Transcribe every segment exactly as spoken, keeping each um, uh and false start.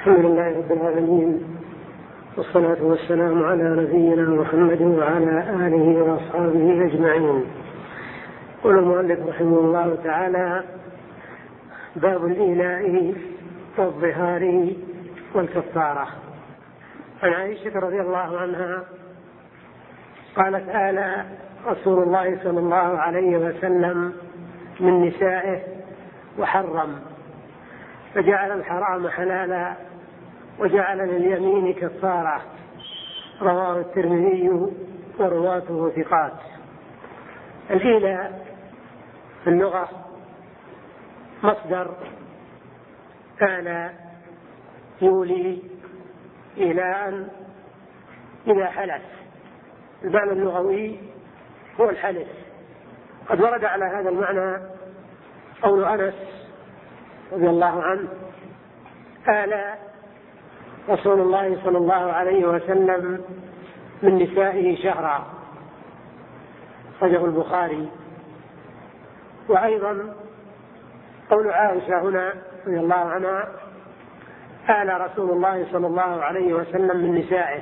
الحمد لله رب العالمين، والصلاة والسلام على نبينا محمد وعلى آله وأصحابه أجمعين. قال المؤلف رحمه الله تعالى: باب الإيلاء والظهار والكفارة. عن عائشة رضي الله عنها قالت: آل رسول الله صلى الله عليه وسلم من نسائه وحرم، فجعل الحرام حلالا وجعل لليمين كفارة. رواه الترمذي ورواته ثقات. الإيلاء في اللغة مصدر آل يولي إيلاء إذا حلف. المعنى اللغوي هو الحلف. قد ورد على هذا المعنى قول أنس رضي الله عنه: آل رسول الله صلى الله عليه وسلم من نسائه شهرا، أخرجه البخاري. وأيضا قول عائشة هنا رضي الله عنها: آل رسول الله صلى الله عليه وسلم من نسائه.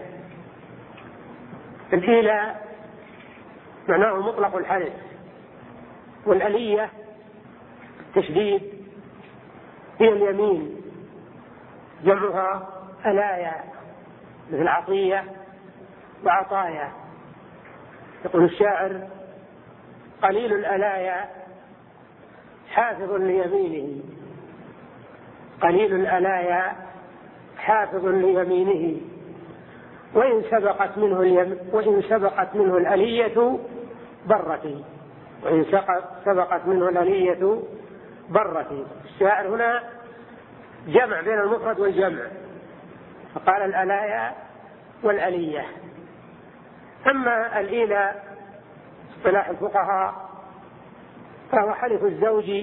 الإيلاء معناه مطلق الحلف، والألية التشديد هي اليمين، جمعها ألايا، مثل عطية وعطايا. يقول الشاعر: قليل الألايا حافظ ليمينه، قليل الألايا حافظ ليمينه، وإن سبقت منه اليم وإن سبقت منه الألية برتي، وإن سبقت منه الألية برتي. الشاعر هنا جمع بين المفرد والجمع، فقال الألايا والألية. أما الإيلاء اصطلاح الفقهاء فهو حلف الزوج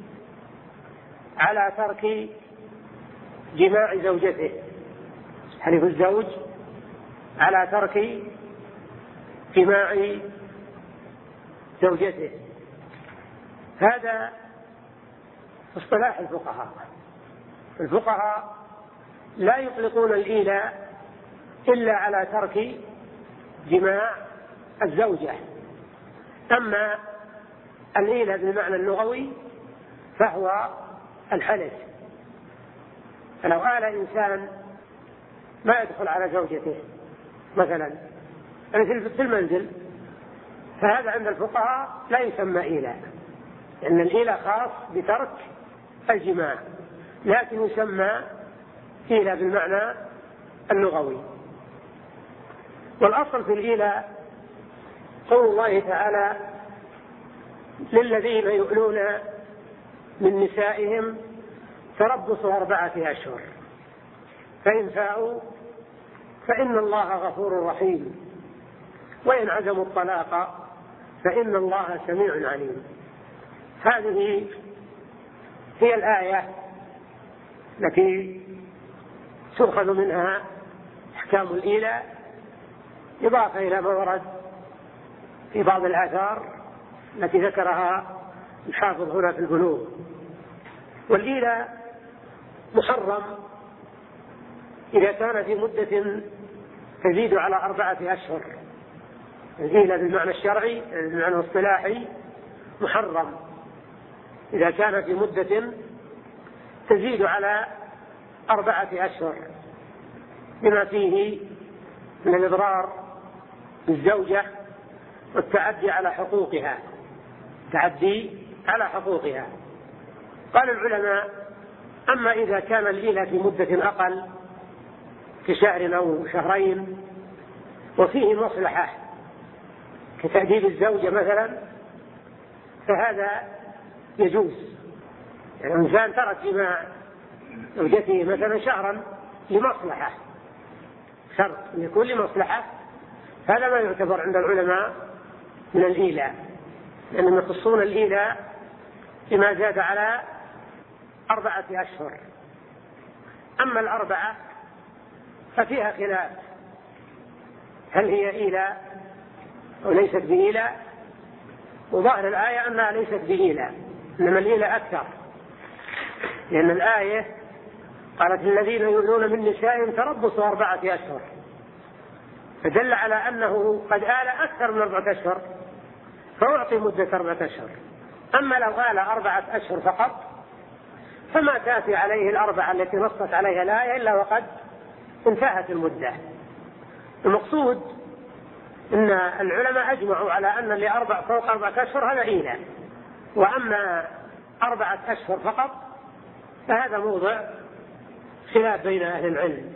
على ترك جماع زوجته، حلف الزوج على ترك جماع زوجته. هذا اصطلاح الفقهاء. الفقهاء لا يطلقون الإيلاء إلا على ترك جماع الزوجة. أما الإيلاء بالمعنى اللغوي فهو الحلف. فلو آل إنسان ما يدخل على زوجته مثلا في المنزل، فهذا عند الفقهاء لا يسمى إيلاء، لأن الإيلاء خاص بترك الجماع، لكن يسمى إيلاء بالمعنى اللغوي. والأصل في الإيلاء قول الله تعالى: للذين يؤلون من نسائهم تربص أربعة أشهر، فإن فاءوا فإن الله غفور رحيم، وإن عزموا الطلاق فإن الله سميع عليم. هذه هي الآية التي تؤخذ منها أحكام الإيلاء، إضافة إلى ما ورد في بعض الآثار التي ذكرها الحافظ هنا في البلوغ. والإيلاء محرم إذا كان في مدة تزيد على أربعة أشهر. الإيلاء بالمعنى الشرعي بالمعنى الاصطلاحي محرم إذا كان في مدة تزيد على أربعة أشهر، بما فيه من الإضرار بالزوجة والتعدي على حقوقها تعدي على حقوقها. قال العلماء: أما إذا كان الإيلاء في مدة أقل كشهر أو شهرين وفيه مصلحة كتأديب الزوجة مثلا، فهذا يجوز. يعني الإنسان ترك جماع زوجته مثلا شهرا لمصلحة، شرط أن يكون لمصلحة، هذا ما يعتبر عند العلماء من الإيلاء، لأنهم يخصون الإيلاء بما زاد على أربعة أشهر. أما الأربعة ففيها خلاف، هل هي إيلاء أو ليست بإيلاء؟ وظاهر الآية أنها ليست بإيلاء، إنما الإيلاء أكثر، لأن الآية قالت الذين يؤذون من نسائهم تربص أربعة أشهر، فدل على أنه قد آل أكثر من أربعة أشهر فأعطي مدة أربعة أشهر. أما لو آل أربعة أشهر فقط فما تأتي عليه الأربعة التي نصت عليها الآية إلا وقد انتهت المدة. المقصود أن العلماء أجمعوا على أن اللي أربع فوق أربعة أشهر هذا إيلة، وأما أربعة أشهر فقط فهذا موضع خلاف بين أهل العلم.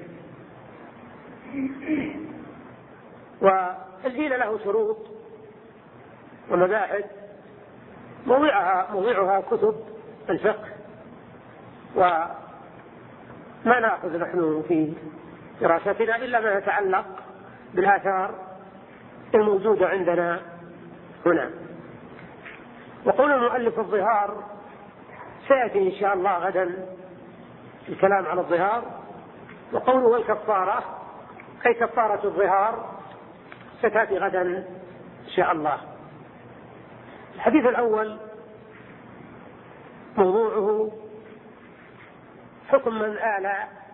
والإيلة له شروط ومباحث موضعها موضعها كتب الفقه، وما نأخذ نحن في دراستنا إلا ما يتعلق بالآثار الموجودة عندنا هنا. وقول المؤلف الظهار سيأتي إن شاء الله غدا الكلام على الظهار، وقوله الكفارة أي كفارة الظهار ستأتي غدا إن شاء الله. الحديث الأول موضوعه حكم من آل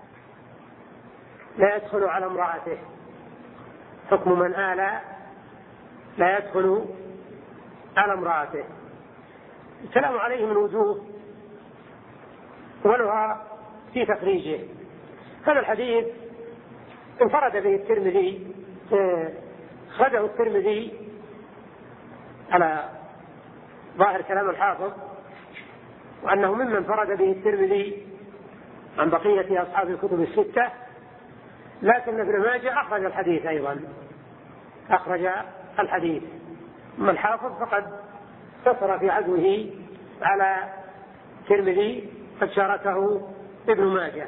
لا يدخل على امرأته، حكم من آل لا يدخل على امرأته. الكلام عليه من وجوه أولها في تخريجه. هذا الحديث انفرد به الترمذي، خرجه الترمذي على ظاهر كلام الحافظ، وأنه ممن انفرد به الترمذي عن بقية أصحاب الكتب الستة، لكن ابن ماجه أخرج الحديث أيضا، أخرج الحديث. أما الحافظ فقد اقتصر في عزوه على الترمذي، قد شاركه ابن ماجه،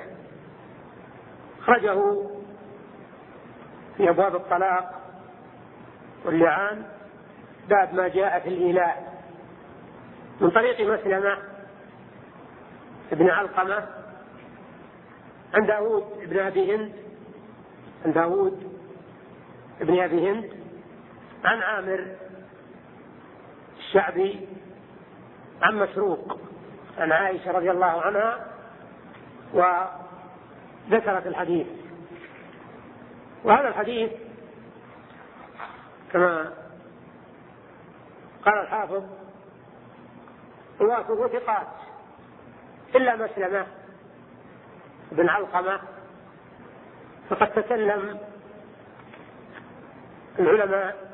أخرجه في أبواب الطلاق واللعان باب ما جاء في الإيلاء من طريق مسلمة ابن علقمة عن داود ابن أبي هند عن داود ابن أبي هند عن عامر الشعبي عن مسروق عن عائشة رضي الله عنها، وذكرت الحديث. وهذا الحديث كما قال الحافظ رواته ثقات إلا مسلمة بن علقمة، فقد تكلم العلماء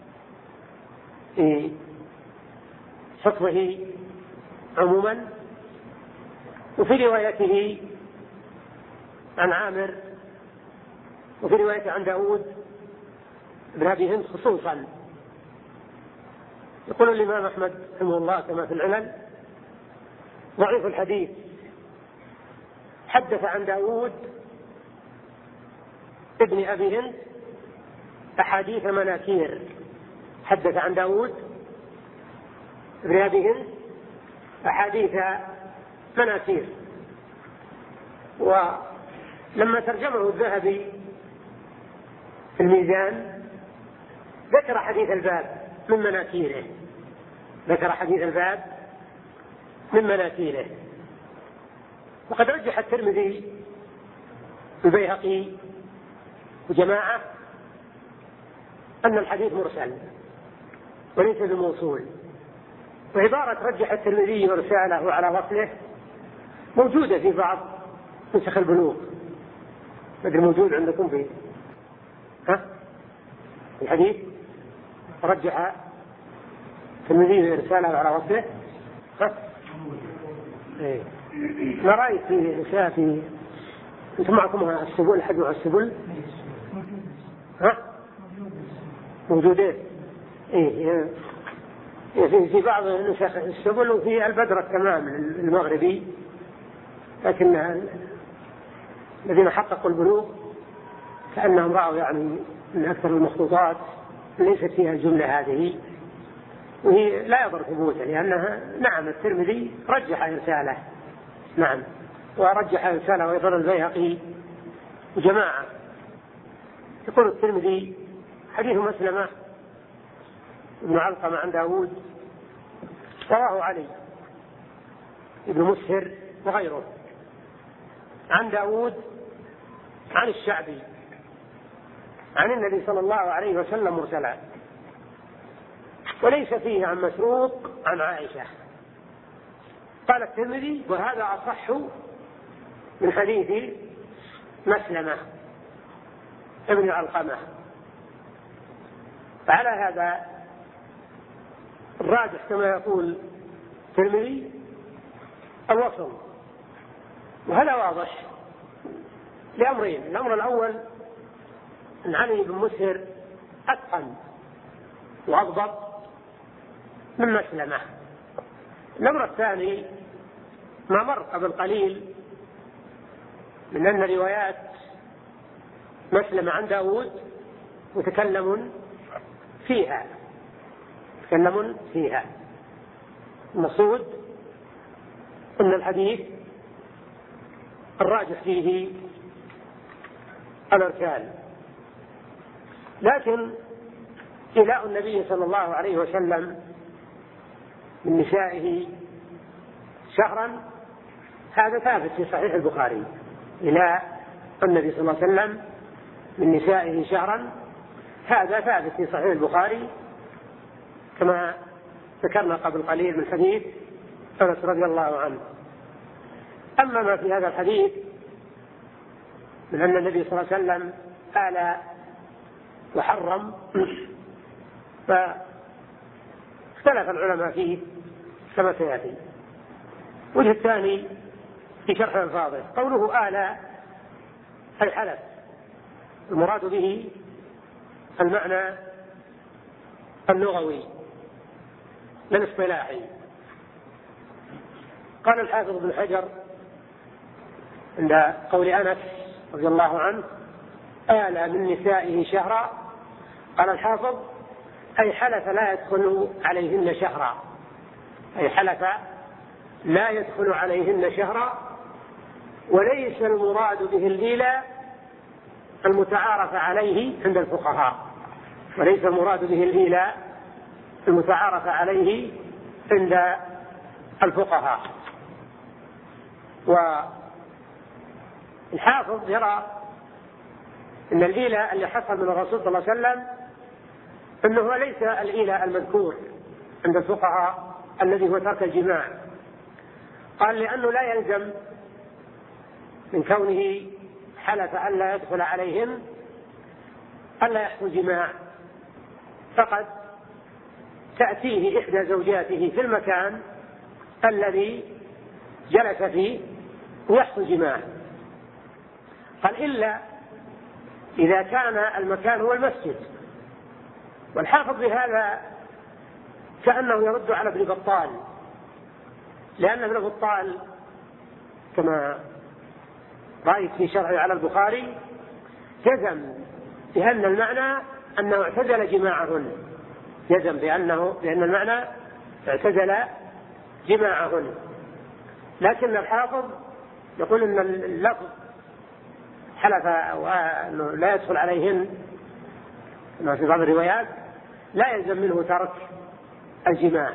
في حفظه عموما، وفي روايته عن عامر وفي روايته عن داود بن أبي هند خصوصا. يقول الإمام أحمد رحمه الله كما في العلل ضعيف الحديث، حدث عن داود ابن أبي هند أحاديث مناكير، حدث عن داود ابن أبي هند أحاديث مناكير. ولما ترجمه الذهبي في الميزان ذكر حديث الباب من مناكيره، ذكر حديث الباب من مناكيره. وقد رجح الترمذي البيهقي وجماعة أن الحديث مرسل وليس بموصول، وعبارة رجح الترمذي إرساله على وصله موجودة في بعض نسخ البلوغ، مدري موجود عندكم في ها الحديث رجح الترمذي إرساله على وصله. ها إيه. ما رأيت في أشياء في أنتم معكم السبل حد مع السبل ها موجودين إيه في في بعض نسخ السبل وفي البدر التمام المغربي، لكن الذين حققوا البلوغ كأنهم رأوا يعني من أكثر المخطوطات ليست فيها الجملة هذه، وهي لا يضر ثبوتا لأنها نعم الترمذي رجح إرساله، نعم ورجح إرساله ويضر البيهقي وجماعة. يقول الترمذي حديث مسلمة ابن علقمة عن داود رواه علي ابن مسهر وغيره. عن داود عن الشعبي عن النبي صلى الله عليه وسلم مرسلا، وليس فيه عن مسروق عن عائشة. قال الترمذي: وهذا أصح من حديث مسلمة ابن علقمة. فعلى هذا الراجح كما يقول الترمذي الوصل، وهذا واضح لأمرين: الأمر الأول أن علي بن مسهر أتقن وأضبط من مسلمة. الأمر الثاني ما مر قبل قليل من أن روايات مسلمة عن داود متكلم فيها متكلم فيها المقصود أن الحديث الراجح فيه الأركان. لكن إيلاء النبي صلى الله عليه وسلم من نسائه شهرا هذا ثابت في صحيح البخاري. إيلاء النبي صلى الله عليه وسلم من نسائه شهرا هذا ثابت في صحيح البخاري كما ذكرنا قبل قليل من حديث أنس رضي الله عنه. أما ما في هذا الحديث من أن النبي صلى الله عليه وسلم آل وحرم فاختلف العلماء فيه كما سيأتي. وجه الثاني في شرح الفاضل قوله آل أي حلف، المراد به المعنى اللغوي لا الاصطلاحي. قال الحافظ ابن حجر عند قول أنس رضي الله عنه آل من نسائه شهرا، قال الحافظ أي حلف لا يدخل عليهن شهرا، أي حلف لا يدخل عليهن شهرا، وليس المراد به الإيلاء المتعارف عليه عند الفقهاء، وليس المراد به الإيلاء المتعارف عليه عند الفقهاء. والحافظ يرى أن الإيلاء اللي حصل من الرسول صلى الله عليه وسلم أنه ليس الإيلاء المذكور عند الفقهاء الذي هو ترك الجماع. قال لأنه لا يلزم من كونه حلف ألا يدخل عليهم ألا يحصل جماع، فقد تأتيه إحدى زوجاته في المكان الذي جلس فيه ويحصل جماع. قال إلا إذا كان المكان هو المسجد. والحافظ بهذا كأنه يرد على ابن بطال، لأن ابن بطال كما رأيت في شرحه على البخاري جزم بأن المعنى أنه اعتزل جماعهن، جزم بأنه بأن المعنى اعتزل جماعهن. لكن الحافظ يقول أن اللفظ حلف وأنه لا يدخل عليهن كما في بعض الروايات لا يلزم منه ترك الجماع.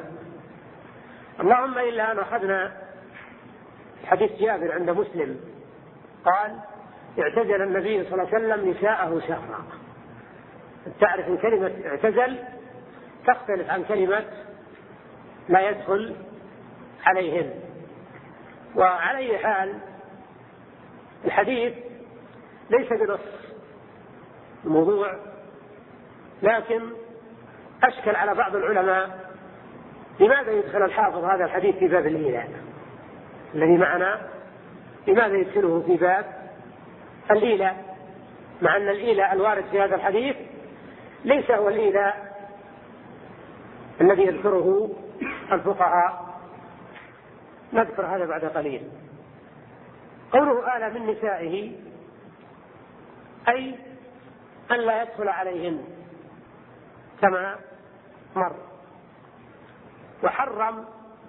اللهم إلا أن أخذنا حديث جابر عند مسلم قال اعتزل النبي صلى الله عليه وسلم نساءه شهرا. تعرف ان كلمة اعتزل تختلف عن كلمة لا يدخل عليهن. وعلى أي حال الحديث ليس بنص الموضوع، لكن أشكل على بعض العلماء لماذا يدخل الحافظ هذا الحديث في باب الإيلاء الذي معنا، لماذا يدخله في باب الإيلاء مع أن الإيلاء الوارد في هذا الحديث ليس هو الإيلاء الذي يذكره الفقهاء. نذكر هذا بعد قليل. قوله آل من نسائه أي أن لا يدخل عليهن كما مر. وحرم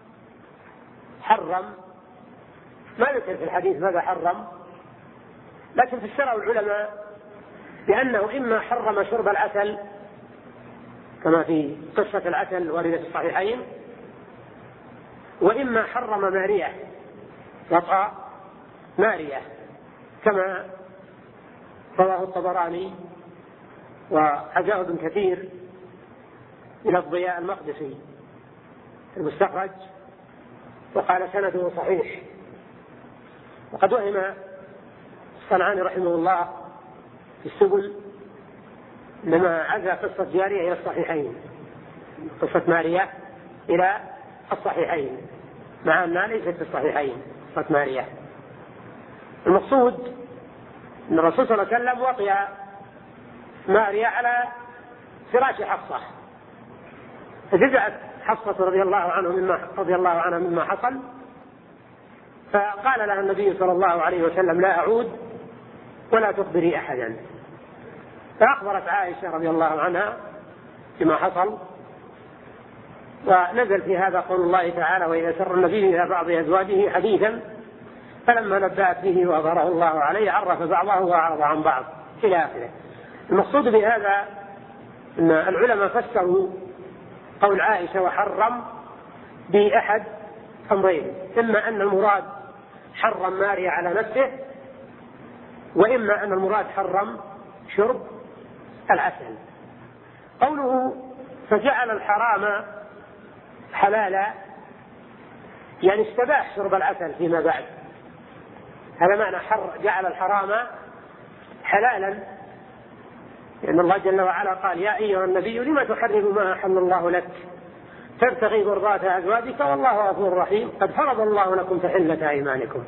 حرم ما ذكر في الحديث ماذا حرم، لكن فسره العلماء بأنه إما حرم شرب العسل كما في قصة العسل واردة في الصحيحين، وإما حرم مارية وطأ مارية كما رواه الطبراني وحكاه ابن كثير إلى الضياء المقدسي المستخرج، وقال سنده صحيح. وقد وهم الصنعاني رحمه الله في السبل إنما عزى قصة جارية إلى الصحيحين، قصة ماريا إلى الصحيحين، مع أنها ليست في الصحيحين قصة ماريا. المقصود أن الرسول صلى الله عليه وسلم وطئ ماريا على فراش حفصة، فجزعت حفصة رضي الله عنه مما رضي الله عنها مما حصل، فقال لها النبي صلى الله عليه وسلم: لا أعود ولا تخبري أحدا. فأخبرت عائشة رضي الله عنها بما حصل، ونزل في هذا قول الله تعالى: وإذا سر النبي إلى بعض أزواجه حديثا فلما نبأت به وأظهره الله عليه عرف بعضه وأعرض عن بعض إلى آخره. المقصود بهذا أن العلماء فسروا قول عائشة وحرم بأحد أمرين: إما أن المراد حرم ماريا على نفسه، وإما أن المراد حرم شرب العسل. قوله فجعل الحرام حلالا يعني استباح شرب العسل فيما بعد، هذا معنى حر جعل الحرام حلالا، لأن الله جل وعلا قال: يا أيها النبي لم تحرم ما أحل الله لك تبتغي مرضات أزواجك والله غفور رحيم قد فرض الله لكم تحلة أيمانكم.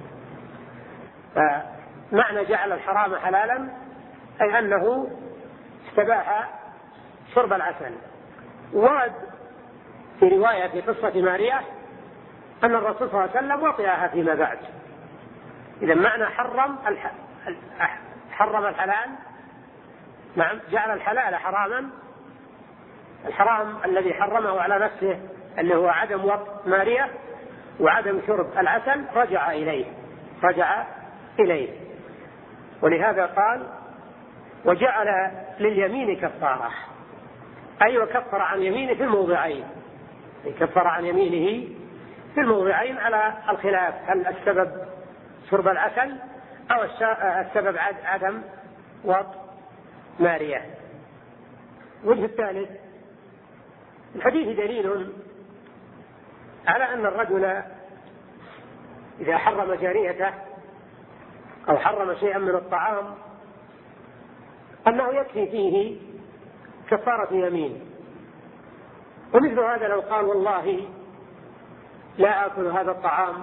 فمعنى جعل الحرام حلالا أي أنه استباح شرب العسل. ورد في رواية في قصة ماريا أن الرسول صلى الله عليه وسلم وطئها فيما بعد. إذا معنى حرم الح... حرم الحلال، نعم، جعل الحلال حراما، الحرام الذي حرمه على نفسه اللي هو عدم وطء ماريا وعدم شرب العسل رجع إليه رجع إليه ولهذا قال: وجعل لليمين كفارة، أي وكفر عن يمينه في الموضعين، كفر عن يمينه في الموضعين على الخلاف، هل السبب شرب العسل أو السبب عدم وطء ماريا. الوجه الثالث: الحديث دليل على أن الرجل إذا حرم جاريته أو حرم شيئا من الطعام أنه يكفي فيه كفارة يمين. ومثل هذا لو قال: والله لا آكل هذا الطعام،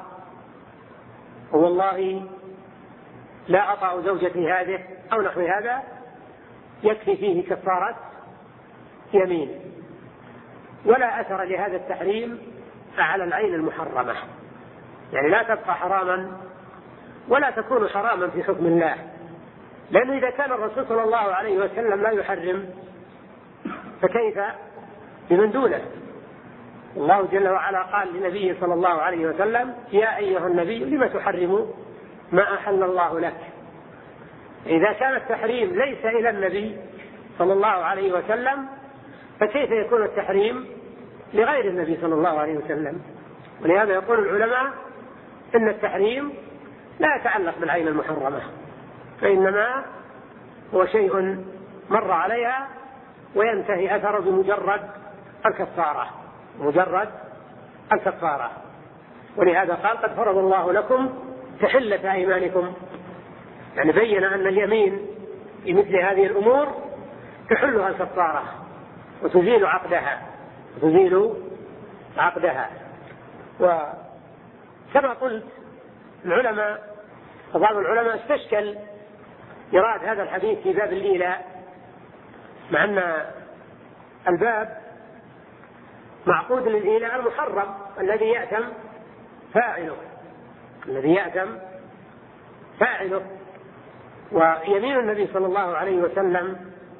والله لا أطأ زوجتي هذه، أو نحو هذا، يكفي فيه كفارة يمين، ولا أثر لهذا التحريم على العين المحرمة، يعني لا تبقى حراما ولا تكون حراما في حكم الله، لأنه إذا كان الرسول صلى الله عليه وسلم لا يحرم فكيف بمن دونه؟ الله جل وعلا قال لنبيه صلى الله عليه وسلم: يا أيها النبي لم تحرم ما أحل الله لك. إذا كان التحريم ليس إلى النبي صلى الله عليه وسلم فكيف يكون التحريم لغير النبي صلى الله عليه وسلم؟ ولهذا يقول العلماء إن التحريم لا يتعلق بالعين المحرمة، فإنما هو شيء مر عليها وينتهي أثره بمجرد الكفارة مجرد الكفارة. ولهذا قال: قد فرض الله لكم تحلة أيمانكم، يعني بين أن اليمين في مثل هذه الأمور تحلها الكفارة وتزيل عقدها وتزيل عقدها. وكما قلت العلماء بعض العلماء استشكل إيراد هذا الحديث في باب الإيلاء، مع أن الباب معقود للإيلاء المحرم الذي يأتم فاعله الذي يأتم فاعله ويمين النبي صلى الله عليه وسلم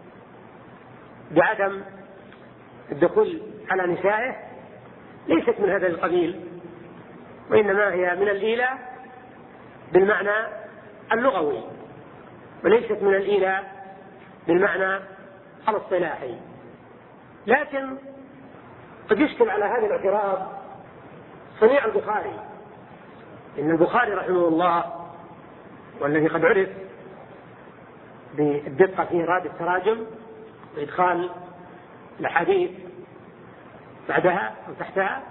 بعدم الدخول على نسائه ليست من هذا القبيل، وإنما هي من الإيلاء بالمعنى اللغوي وليست من الإيلاء بالمعنى الاصطلاحي. لكن قد يشكل على هذا الاعتراض صنيع البخاري، إن البخاري رحمه الله والذي قد عرف بالدقة في إيراد التراجم وإدخال الحديث بعدها أو تحتها.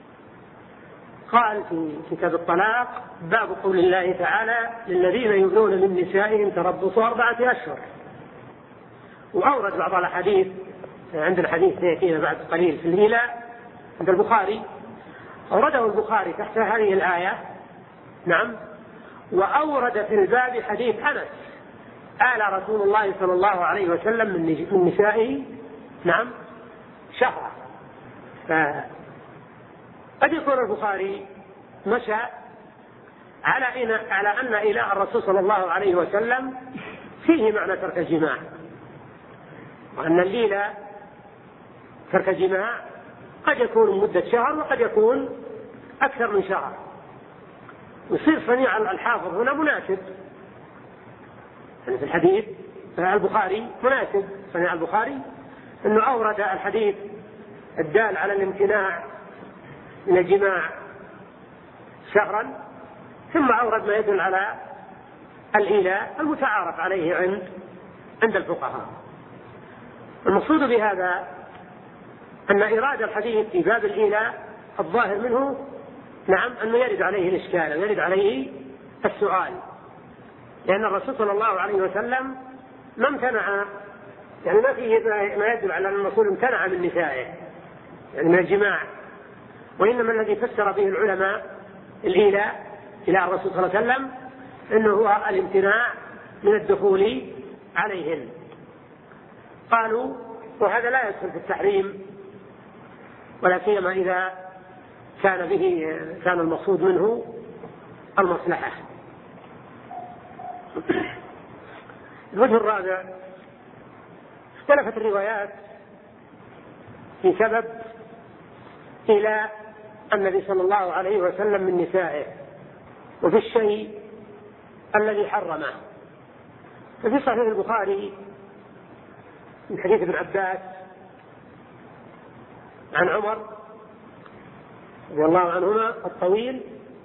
قال في كتاب الطلاق: باب قول الله تعالى: للذين يؤلون من نسائهم تربص أربعة أشهر. وأورد بعض الأحاديث، عند الحديث سيأتينا بعد قليل في الإيلاء عند البخاري، أورده البخاري تحت هذه الآية. نعم. وأورد في الباب حديث أنس: آل رسول الله صلى الله عليه وسلم من نسائه نعم شهرا. قد يكون البخاري مشى على إن على أن إيلاء الرسول صلى الله عليه وسلم فيه معنى ترك الجماع، وأن الليلة ترك الجماع قد يكون مدة شهر وقد يكون أكثر من شهر. يصير صنيع الحافظ هنا مناسب، يعني في الحديث البخاري مناسب صنيع البخاري أنه أورد الحديث الدال على الامتناع من الجماع شهرا، ثم أورد ما يدل على الإيلاء المتعارف عليه عند عند الفقهاء. المقصود بهذا أن إيراد الحديث في باب الإيلاء الظاهر منه نعم أنه يرد عليه الإشكال ويرد عليه السؤال، لأن الرسول صلى الله عليه وسلم ما امتنع، يعني ما فيه ما يدل على أن الرسول امتنع من نسائه يعني من الجماع، وإنما الذي فسر به العلماء الإيلاء إلى الرسول صلى الله عليه وسلم أنه هو الامتناع من الدخول عليهن. قالوا وهذا لا يدخل في التحريم، ولا سيما إذا كان به كان المقصود منه المصلحة. الوجه الرابع: اختلفت الروايات في سبب إلى النبي صلى الله عليه وسلم من نسائه وفي الشيء الذي حرمه. ففي صحيح البخاري من حديث ابن عباس عن عمر رضي الله عنهما الطويل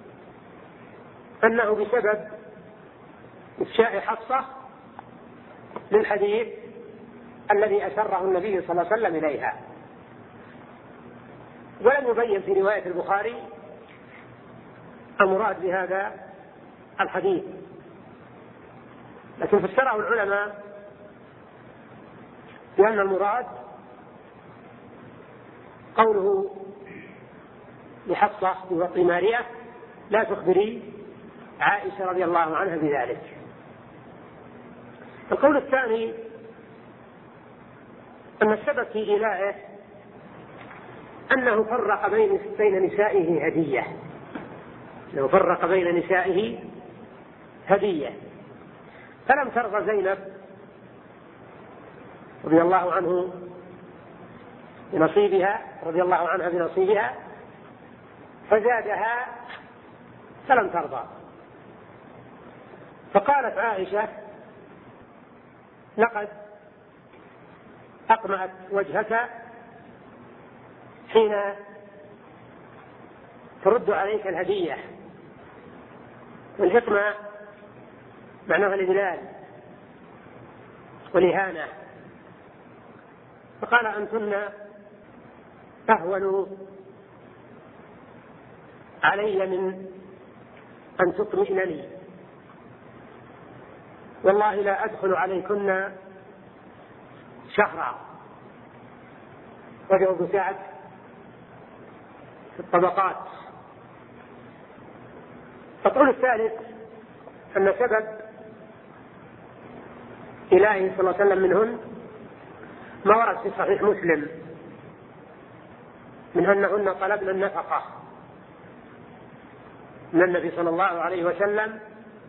أنه بسبب إفشاء حفصة للحديث الذي أسره النبي صلى الله عليه وسلم إليها، ولم يبين في رواية البخاري المراد بهذا الحديث، لكن فسره العلماء بأن المراد قوله لحفصة بوطي مارية: لا تخبري عائشة رضي الله عنها بذلك. القول الثاني أن السبب في إيلائه أنه فرق بين بين نسائه هدية، أنه فرق بين نسائه هدية، فلم ترضى زينب رضي الله عنه بنصيبها رضي الله عنها بنصيبها فزادها فلم ترضى، فقالت عائشة: لقد أقمأت وجهك حين ترد عليك الهدية، والإقماء معناها الإذلال والإهانة، فقال: أنتن أهون علي من أن تطمئنني، والله لا أدخل عليكن شهرا. وجه ابن سعد في الطبقات. القول الثالث أن سبب إلهه صلى الله عليه وسلم منهن ما ورد في صحيح مسلم من أنهن طلبن النفقة من النبي صلى الله عليه وسلم،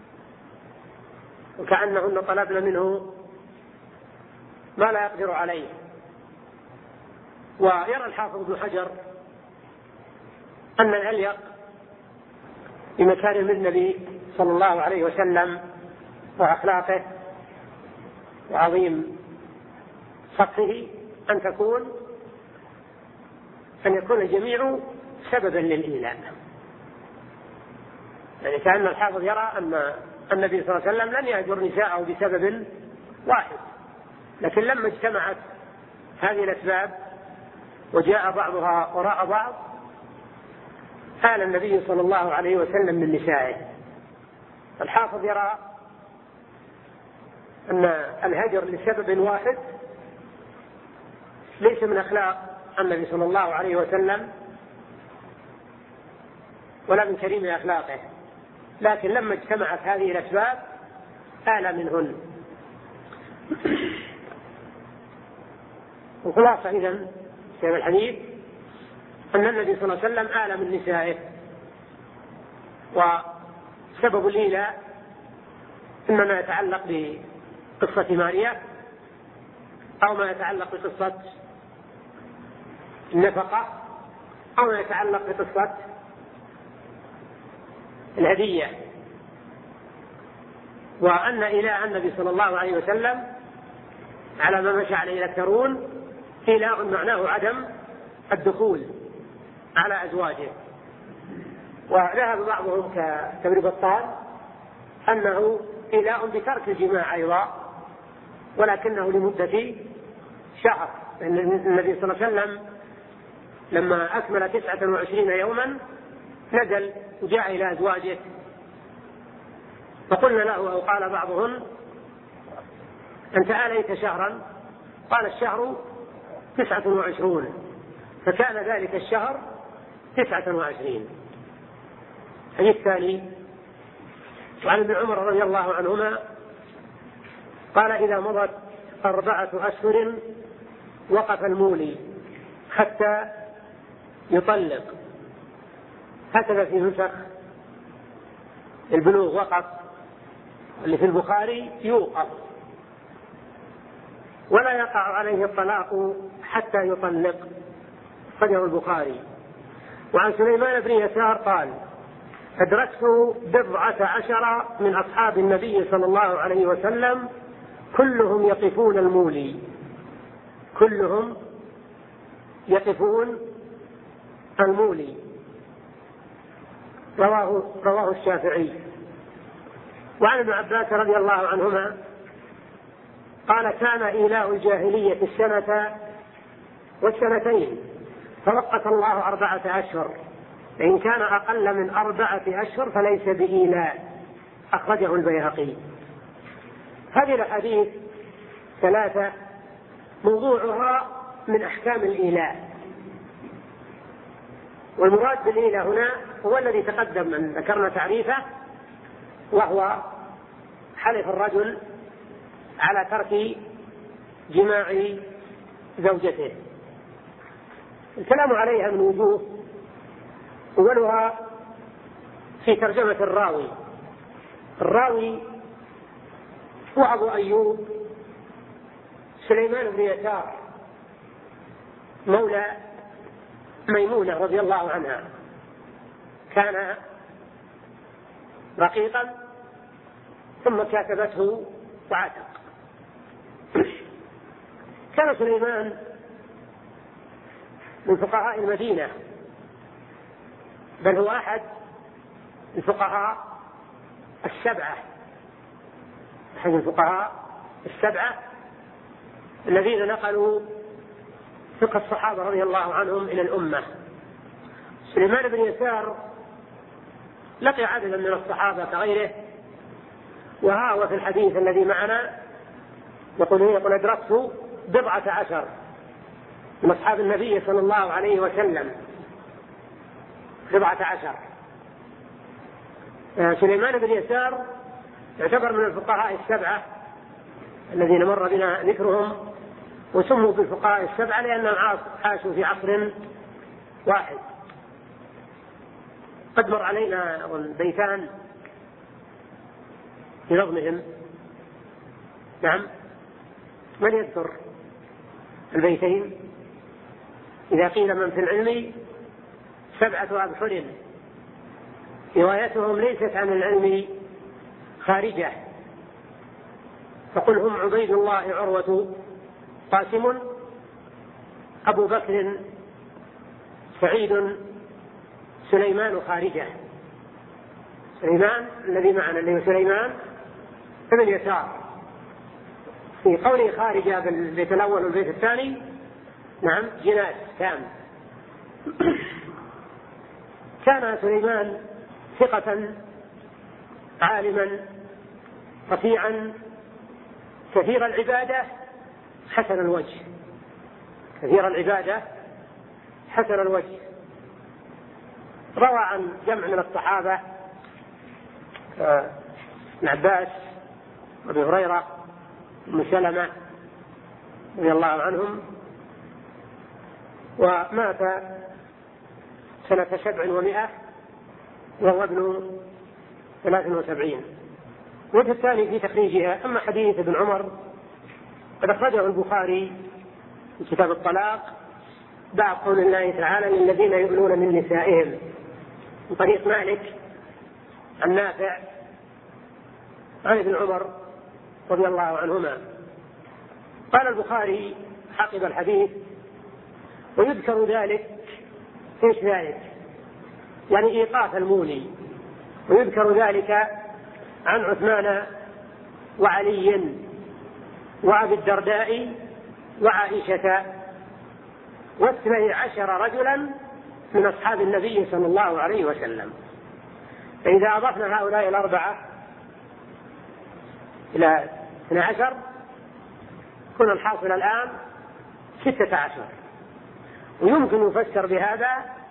وكأنهن طلبن منه ما لا يقدر عليه. ويرى الحافظ ابن حجر أن الأليق بمكارم النبي صلى الله عليه وسلم وأخلاقه وعظيم صدقه أن تكون أن يكون الجميع سببا للإيلاء، يعني كأن الحافظ يرى أن النبي صلى الله عليه وسلم لن يهجر نساءه بسبب واحد. لكن لما اجتمعت هذه الأسباب وجاء بعضها وراء بعض آل النبي صلى الله عليه وسلم من نسائه. الحافظ يرى أن الهجر لسبب واحد ليس من أخلاق النبي صلى الله عليه وسلم ولا من كريم أخلاقه، لكن لما اجتمعت هذه الأسباب آل منهن. وخلاصة إذن في الحديث أن النبي صلى الله عليه وسلم آل من نسائه، وسبب الإيلاء إما ما يتعلق بقصة ماريا أو ما يتعلق بقصة النفقة أو ما يتعلق بقصة الهدية. وأن إيلاء النبي صلى الله عليه وسلم على ما مشى عليه الأكثرون إيلاء معناه عدم الدخول على أزواجه. وذهب بعضهم كابن بطال أنه إيلاء بترك الجماع أيضا، ولكنه لمدة شهر، لأن النبي صلى الله عليه وسلم لما أكمل تسعة وعشرين يوما نزل وجاء إلى أزواجه، فقلنا له أو قال بعضهم أنت آليت شهرا؟ قال الشهر تسعة وعشرون، فكان ذلك الشهر تسعة وعشرين. الحديث الثاني وعن ابن عمر رضي الله عنهما قال إذا مضت أربعة أشهر وقف المولي حتى يطلق. هكذا في نسخ البلوغ وقف، اللي في البخاري يوقف ولا يقع عليه الطلاق حتى يطلق، خرجه البخاري. وعن سليمان بن يسار قال أدركت بضعة عشر من أصحاب النبي صلى الله عليه وسلم كلهم يقفون المولي، كلهم يقفون المولي. رواه, رواه الشافعي. وعن ابن عباس رضي الله عنهما قال كان إيلاء الجاهلية السنة والسنتين فوقت الله أربعة أشهر، فإن كان أقل من أربعة أشهر فليس بإيلاء، أخرجه البيهقي. هذه الأحاديث ثلاثة موضوعها من أحكام الإيلاء، والمراد بالإيلاء هنا هو الذي تقدم أن ذكرنا تعريفه، وهو حلف الرجل على ترك جماع زوجته. الكلام عليها من وجوه، أولها في ترجمة الراوي. الراوي هو أبو أيوب سليمان بن يسار مولى ميمونة رضي الله عنها، كان رقيقا ثم كاتبته وعتق. كان سليمان من فقهاء المدينة، بل هو أحد الفقهاء السبعة أحد الفقهاء السبعة الذين نقلوا فقه الصحابة رضي الله عنهم إلى الأمة. سليمان بن يسار لقي عددا من الصحابة كغيره، وها هو في الحديث الذي معنا يقول يقول أدركت بضعة عشر من أصحاب النبي صلى الله عليه وسلم، بضعة عشر. سليمان بن يسار يعتبر من الفقهاء السبعة الذين مر بنا ذكرهم، وسموا بالفقهاء السبعة لأنهم عاشوا في عصر واحد. قد مر علينا البيتان في نظمهم. نعم، من يذكر البيتين؟ إذا قيل من في العلم سبعة أبحر روايتهم ليست عن العلم خارجة، فقل هم عبيد الله عروة قاسم أبو بكر سعيد سليمان خارجة. سليمان الذي معنا اللي هو سليمان بن يسار في قوله خارجة بالبيت الأول والبيت الثاني نعم جناس تام. كان سليمان ثقة عالما رفيعا كثير العبادة حسن الوجه، كثير العبادة حسن الوجه. روى عن جمع من الصحابة ابن عباس وابي هريرة وام سلمة رضي الله عنهم، ومات سنة سبع ومائة وهو ابن ثلاث وسبعين. وجه الثاني في تخريجها. أما حديث ابن عمر قد أخرجه البخاري في كتاب الطلاق بعد قول الله تعالى للذين يؤلون من نسائهم من طريق مالك عن نافع عن ابن عمر رضي الله عنهما. قال البخاري حقب الحديث ويذكر ذلك ايش ذلك يعني إيقاف المولي، ويذكر ذلك عن عثمان وعلي وأبي الدرداء وعائشة واثني عشر رجلا من أصحاب النبي صلى الله عليه وسلم. فإذا أضفنا هؤلاء الأربعة إلى اثني عشر كنا الحاصل الآن ستة عشر. ويمكن يفسر بهذا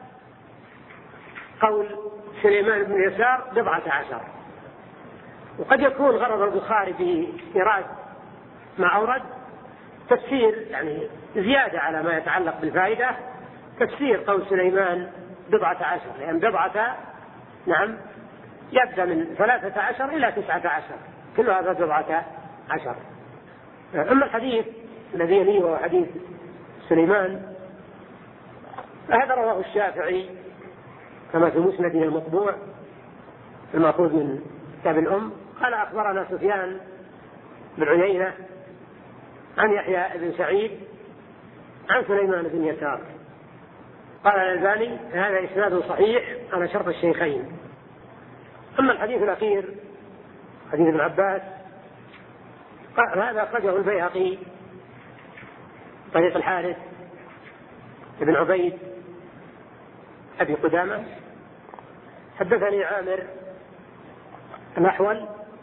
قول سليمان بن يسار بضعة عشر. وقد يكون غرض البخاري في إيراد ما أورد تفسير يعني زيادة على ما يتعلق بالفائدة، تفسير قول سليمان بضعة عشر، لأن يعني بضعة نعم يبدأ من ثلاثة عشر إلى تسعة عشر، كل هذا بضعة عشر. أما الحديث الذي يليه وهو حديث سليمان هذا رواه الشافعي كما في مسنده المطبوع المأخوذ من كتاب الأم. قال أخبرنا سفيان بن عيينة عن يحيى بن سعيد عن سليمان بن يسار. قال الألباني هذا إسناد صحيح على شرط الشيخين. أما الحديث الأخير حديث ابن عباس هذا أخرجه البيهقي طريق الحارث ابن عبيد أبي قدامة حدثني عامر الأحول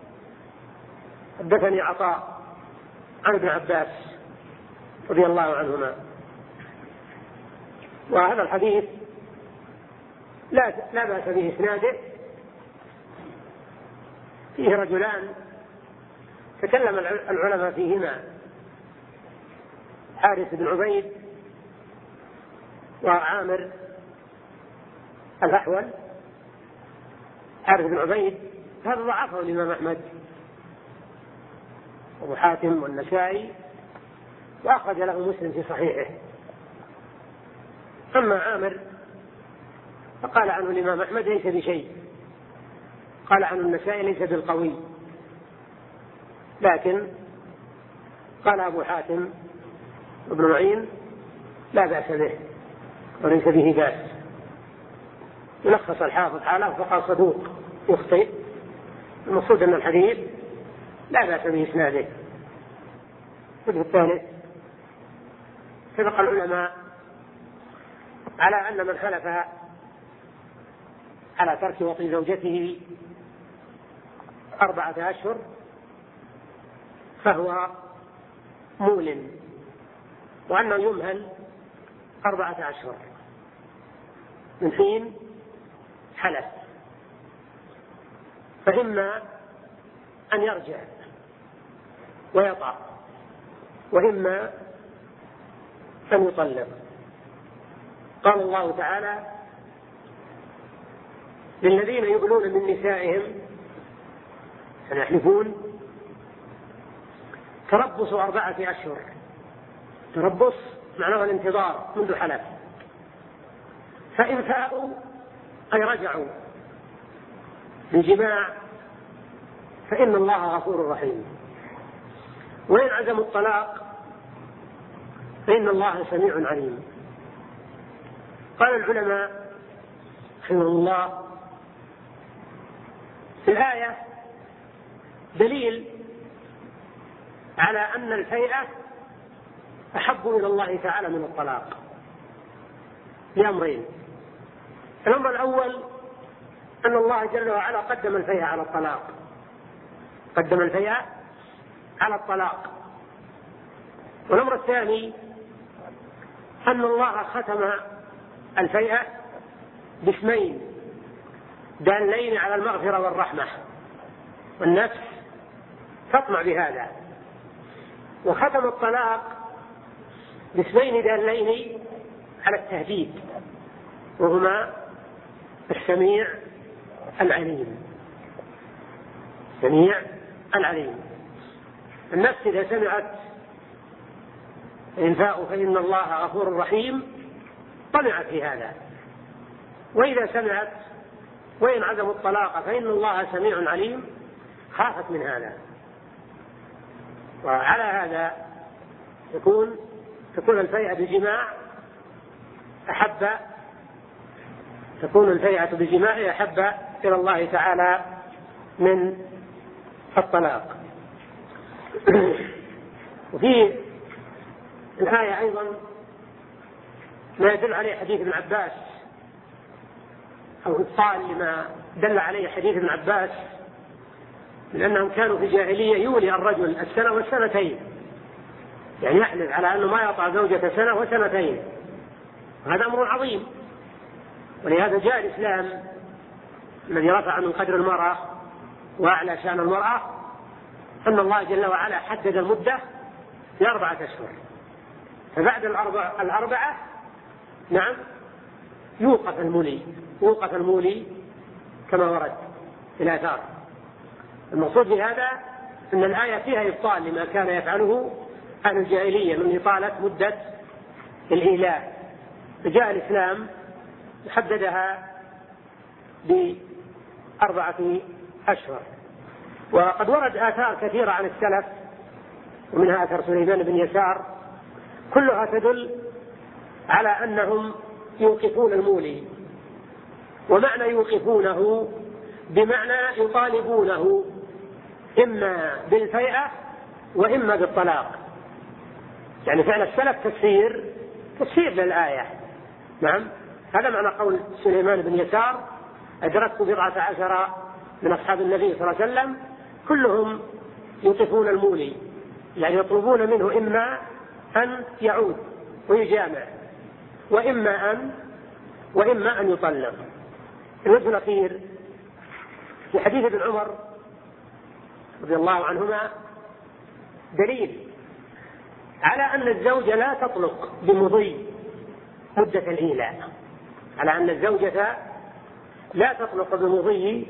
حدثني عطاء عن ابن عباس رضي الله عنهما. وهذا الحديث لا لا بأس به إسناده، فيه رجلان تكلم العلماء فيهما، حارث بن عبيد وعامر الأحول. حارث بن عبيد هذا ضعفه الإمام أحمد وأبو حاتم والنسائي وأخرج له مسلم في صحيحه. أما عامر فقال عنه الإمام أحمد ليس بشيء، قال عنه النسائي ليس بالقوي، لكن قال أبو حاتم وابن معين لا بأس به وليس به بأس. يلخص الحافظ حاله فقال صدوق يخطئ. المقصود أن الحديث لا بأس به إسناده. الوجه الثالث اتفق العلماء على أن من حلف على ترك وطي زوجته أربعة أشهر فهو مول، وأنه يمهل أربعة أشهر من حين حلف، فإما أن يرجع ويطأ وإما أن يطلق. قال الله تعالى للذين يؤلون من نسائهم أن يحلفون تربص أربعة أشهر. تربص معناه الانتظار منذ حلف، فإن فاءوا أي رجعوا للجماع فإن الله غفور رحيم، وإن عزموا الطلاق فإن الله سميع عليم. قال العلماء رحمه الله في الآية دليل على أن الفيئة أحب إلى الله تعالى من الطلاق لأمرين. الأمر الأول أن الله جل وعلا قدم الفيئة على الطلاق، قدم الفيئة على الطلاق. والأمر الثاني أن الله ختم الفيئة باسمين دالين على المغفرة والرحمة، والنفس تطمع بهذا، وختم الطلاق باسمين دالين على التهديد، وهما السميع العليم. السميع العليم. النفس إذا سمعت إنفاء فإن الله غفور رحيم طمعت في هذا، وإذا سمعت وإن عزموا الطلاق فإن الله سميع عليم خافت من هذا. وعلى هذا تكون تكون الفيئة بجماع أحب تكون الفيئة بجماع أحب إلى الله تعالى من الطلاق. وفي الآية أيضا ما يدل عليه حديث ابن عباس، أو إبطال لما دل عليه حديث ابن عباس من أنهم كانوا في جاهلية يولي الرجل السنة والسنتين، يعني يحلف على أنه ما يطع زوجة سنة وسنتين، وهذا أمر عظيم. ولهذا جاء الإسلام الذي رفع من قدر المرأة وأعلى شأن المرأة أن الله جل وعلا حدد المدة لأربعة أشهر، فبعد الأربع الأربعة نعم يوقف المولي يوقف المولي كما ورد في الآثار. المقصود بهذا أن الآية فيها إبطال لما كان يفعله أهل الجاهلية من إطالة مدة الإيلاء، فجاء الإسلام حددها بأربعة أشهر. وقد ورد آثار كثيرة عن السلف، ومنها أثر سليمان بن يسار، كلها تدل على أنهم يوقفون المولي. ومعنى يوقفونه بمعنى يطالبونه إما بالفيئة وإما بالطلاق، يعني فعل السلف تفسير تفسير للآية. نعم، هذا معنى قول سليمان بن يسار: أدركت بضعة عشر من أصحاب النبي صلى الله عليه وسلم كلهم يوقفون المولي، يعني يطلبون منه إما أن يعود ويجامع وإما أن وإما أن يطلق. الوجه الأخير في حديث ابن عمر رضي الله عنهما دليل على أن الزوجة لا تطلق بمضي مدة الإيلاء، على أن الزوجة لا تطلق بمضي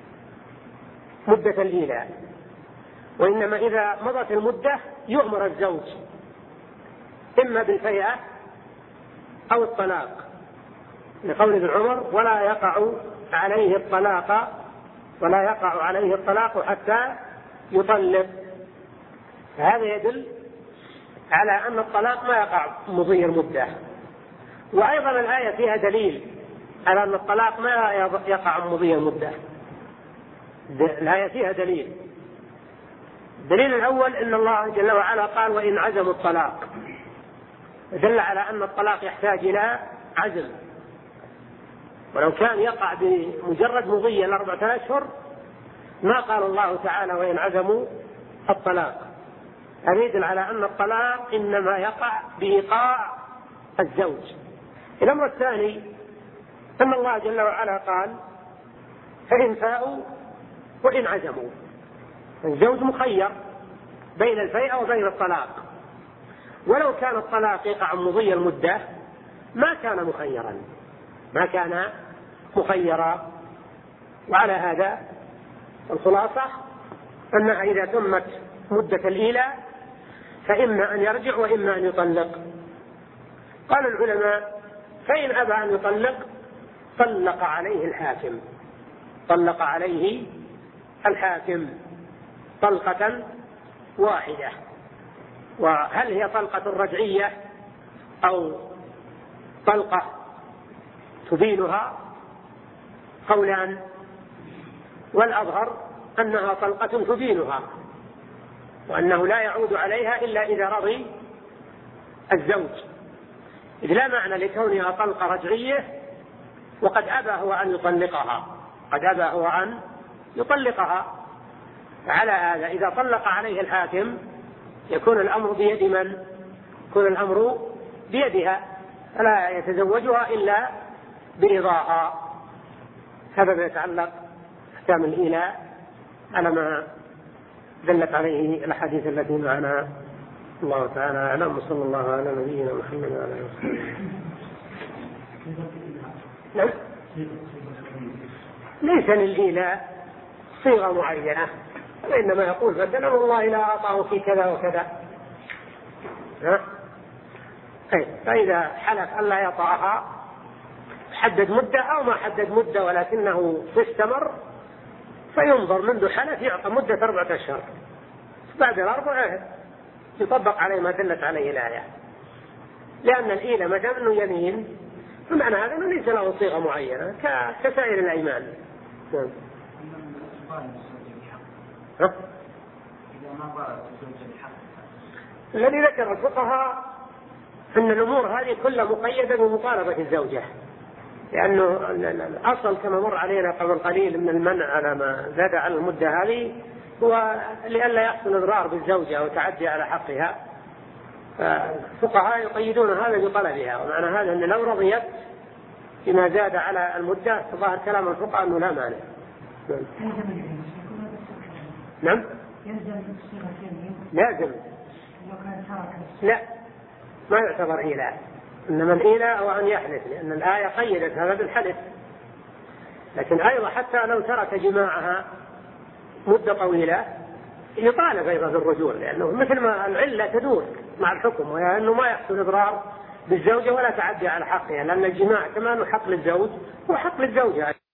مدة الإيلاء، وإنما إذا مضت المدة يؤمر الزوج إما بالفيئة أو الطلاق، لقول ابن عمر: ولا يقع عليه الطلاق ولا يقع عليه الطلاق حتى يطلق. فهذا يدل على أن الطلاق ما يقع مضي المدة. وأيضا الآية فيها دليل على أن الطلاق ما يقع مضي المدة. الآية فيها دليل. الدليل الأول أن الله جل وعلا قال: وإن عزموا الطلاق، دل على أن الطلاق يحتاج إلى عزم، ولو كان يقع بمجرد مضي الأربعة أشهر ما قال الله تعالى وإن عزموا الطلاق. هذا يدل على أن الطلاق إنما يقع بإيقاع الزوج. الأمر الثاني أن الله جل وعلا قال: فإن فاءوا وإن عزموا. الزوج مخير بين الفيئة وبين الطلاق، ولو كان الطلاق يقع مضي المدة ما كان مخيرا ما كان مخيرا. وعلى هذا الخلاصة أنها إذا تمت مدة الإيلاء فإما أن يرجع وإما أن يطلق. قال العلماء: فإن أبى أن يطلق طلق عليه الحاكم طلق عليه الحاكم طلقة واحدة. وهل هي طلقة رجعية أو طلقة تبينها؟ قولان، والأظهر أنها طلقة تبينها، وأنه لا يعود عليها إلا إذا رضي الزوج، إذ لا معنى لكونها طلقة رجعية وقد أبى هو أن يطلقها، قد أبى هو أن يطلقها. على هذا إذا طلق عليه الحاكم يكون الأمر بيد من؟ يكون الأمر بيدها، فلا يتزوجها إلا برضاها. هذا يتعلق أحكام الإيلاء على ما دلت عليه الأحاديث التي معنا. الله تعالى أعلم، وصلى الله على نبينا محمد وعلى آله وصحبه. نعم، ليس للإيلاء صيغة معينة، وإنما يقول مثلا والله لا أعطاه في كذا وكذا، ها؟ فإذا حلف ألا يطأها حدد مدة أو ما حدد مدة ولكنه استمر، فينظر منذ حلف يعطى مدة أربعة أشهر، بعد الأربعة يطبق عليه ما دلت عليه الآية، لأن الإيلة ما دام أنه يمين فمعنى هذا أنه ليس له صيغة معينة كسائر الأيمان. ها؟ الذي ذكر الفقهاء أن الأمور هذه كلها مقيدة بمطالبة الزوجة، لأنه الأصل كما مر علينا قبل قليل من المنع على ما زاد على المدة هذه هو لئلا يحصل إضرار بالزوجة وتعدي على حقها، فالفقهاء يقيدون هذا بطلبها، ومعنى هذا أن لو رضيت بما زاد على المدة فظاهر كلام الفقهاء أنه لا مانع. نعم، لازم، لا ما يعتبر إيلاء، إنما الإيلاء هو أن يحلف، لأن الآية قيدت هذا بالحلف. لكن أيضا حتى لو ترك جماعها مدة طويلة يطالب أيضا بالرجوع، لأنه مثل ما العلة تدور مع الحكم، وهي أنه ما يحصل إضرار بالزوجة ولا تعدي على حقها، لأن الجماع كمان حق للزوج وحق للزوجة.